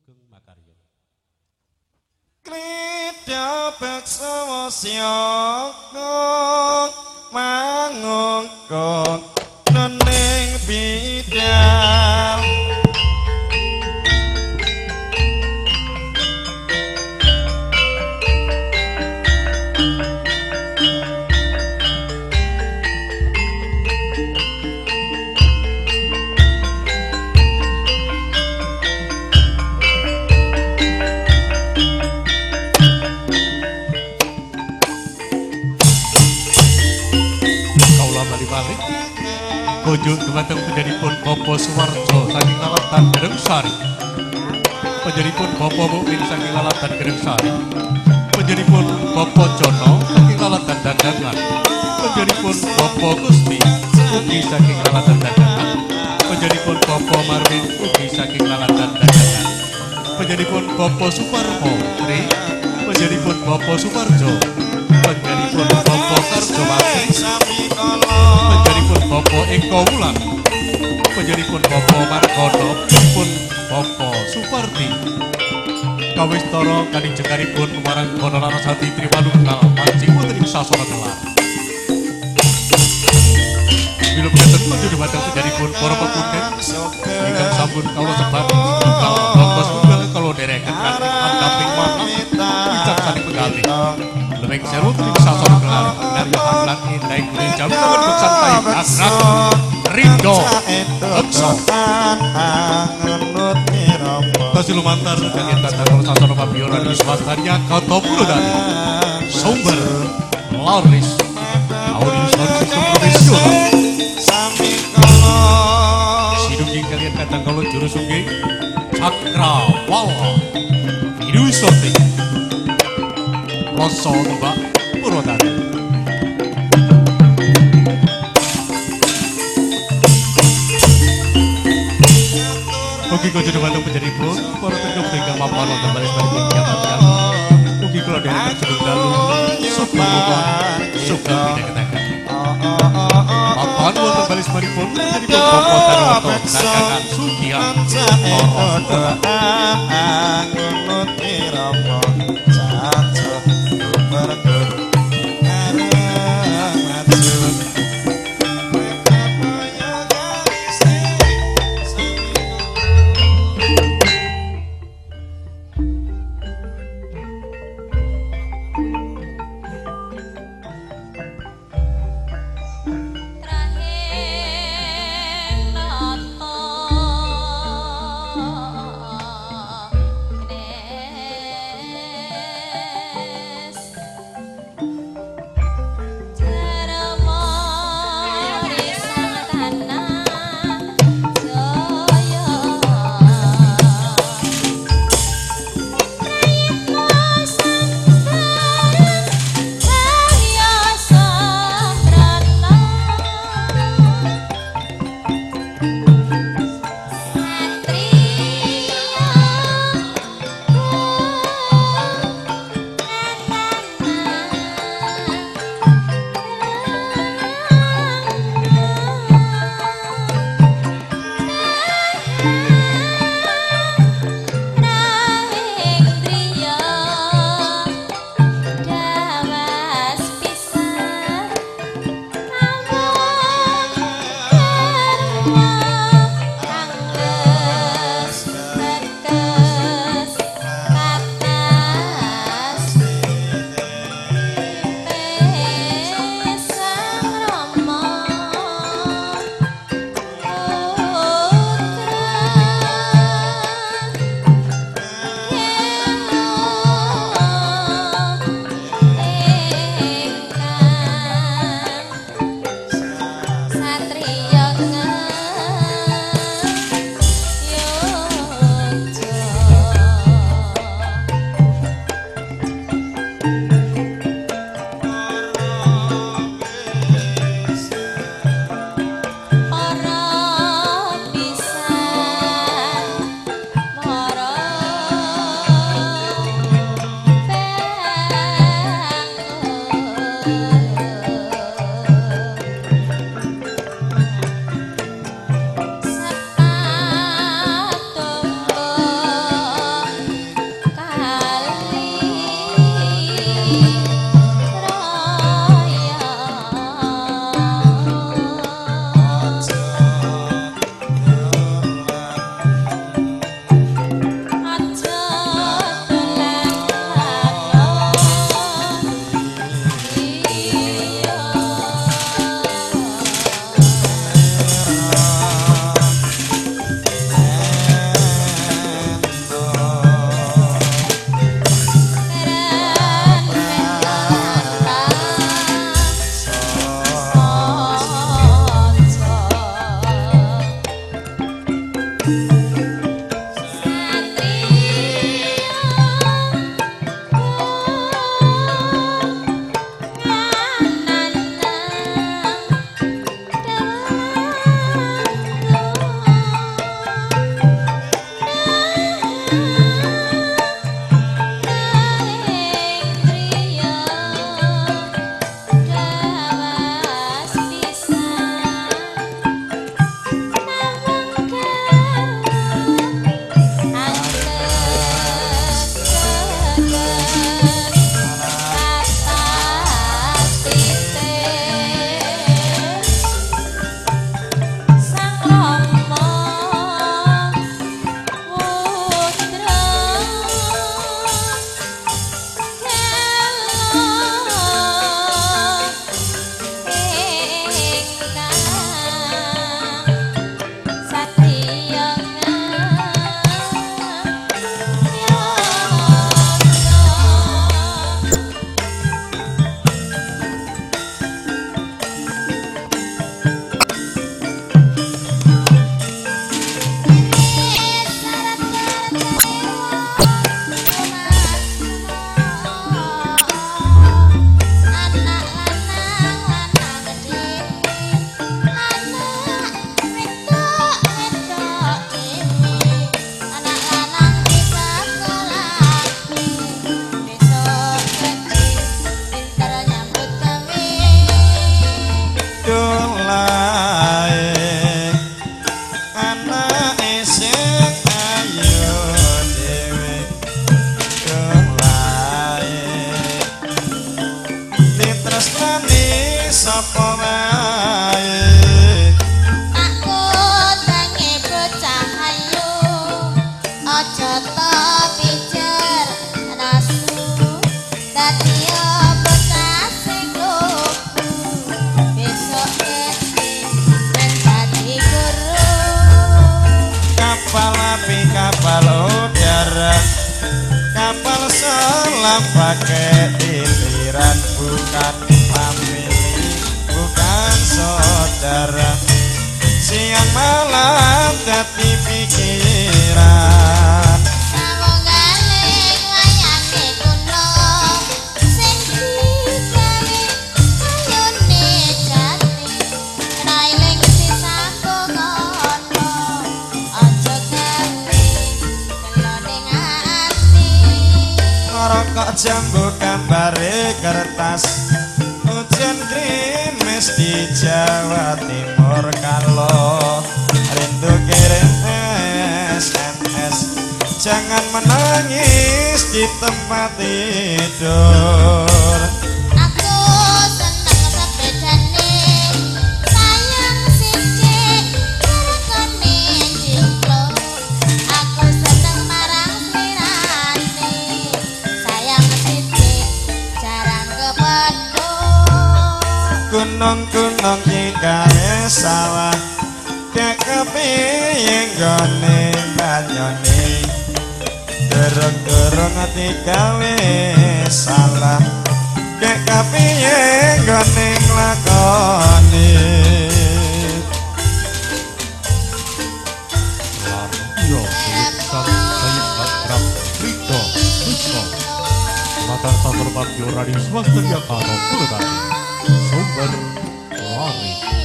Sugeng Makarya. Krida beksa syaka mangungkung nening bidang balik kunjung dumateng panjenenganipun Bapak Suwarjo saking Lalatan Gerengsari, panjenenganipun Bapak Mukmin saking Lalatan Gerengsari, panjenenganipun Bapak Jono saking Lalatan Dagangan, panjenenganipun Bapak Gusti ugi saking Lalatan Dagangan, panjenenganipun Bapak Marwin ugi saking Lalatan Dagangan, panjenenganipun Bapak Suparmo Tri, panjenenganipun Bapak Suparjo, panjenenganipun Bapak Karjowati, panjenenganipun Bapak Eko Wulan, panjenenganipun Bapak Margono, pun Bapak Supardi. Kawistara kanjenenganipun marang Kono Larasati Trimanunggal mancing wonten ing sasana telar. Bila pinten kunjung dhumateng panjenenganipun para pepunden ingkang sampun kawula sebat tunggal bangkos tunggal kala dereken kanthi andhaping manah wicaksani penggalih. Leweng seru ing sasana telar narya lan indai gune jam kawon santai agrak rindo beksa ngenut mirama Kasi lumantar kalian datang sasana pabiyonan wiswastanya kata Purwodadi sumber laris audiens sistem profesional sami kala sidungging kalian datang kalau juru sungging Cakrawala Idusoti Rasa Mbak Purwodadi. Mugi kula dhumateng panjenenganipun para tengkep ingkang mapan wonten baris-baris kiamat. Mugi kula derek sedulur dalu sugeng sugeng pinegetaken. Mapan wonten baris-baripun panjenenganipun Bapak Darwoto Dagangan Sugihan ngenut mirama cacok berdur ngareng maju Soto pijer nasu dadi bocah sing lugu besok keti men dadi guru kapal api kapal udara kapal selam pakai iliran bukan famili bukan saudara siang malam dadi pikiran Sawong galing wayange kuno sing digawe ayune jati railing sisa kono aja gawe keloning ati ngerokok jambu gambare kertas hujan krimis di Jawa Timur kalau rindu kirim SMS jangan menangis di tempat tidur aku seneng sepedane sayang sithik rekone jinglo aku seneng marang slirane sayang sithik jarang kepedho gunung-gunung ingkang sawah dek kepiye nggone banyone dereng-dereng digawe salah dek kepiye nggone nglakoni Iyo sang sayang akrab Rito Wisno Mata Sabar Bagyo Radio Swasta Yakano Purwadi Sumber Lari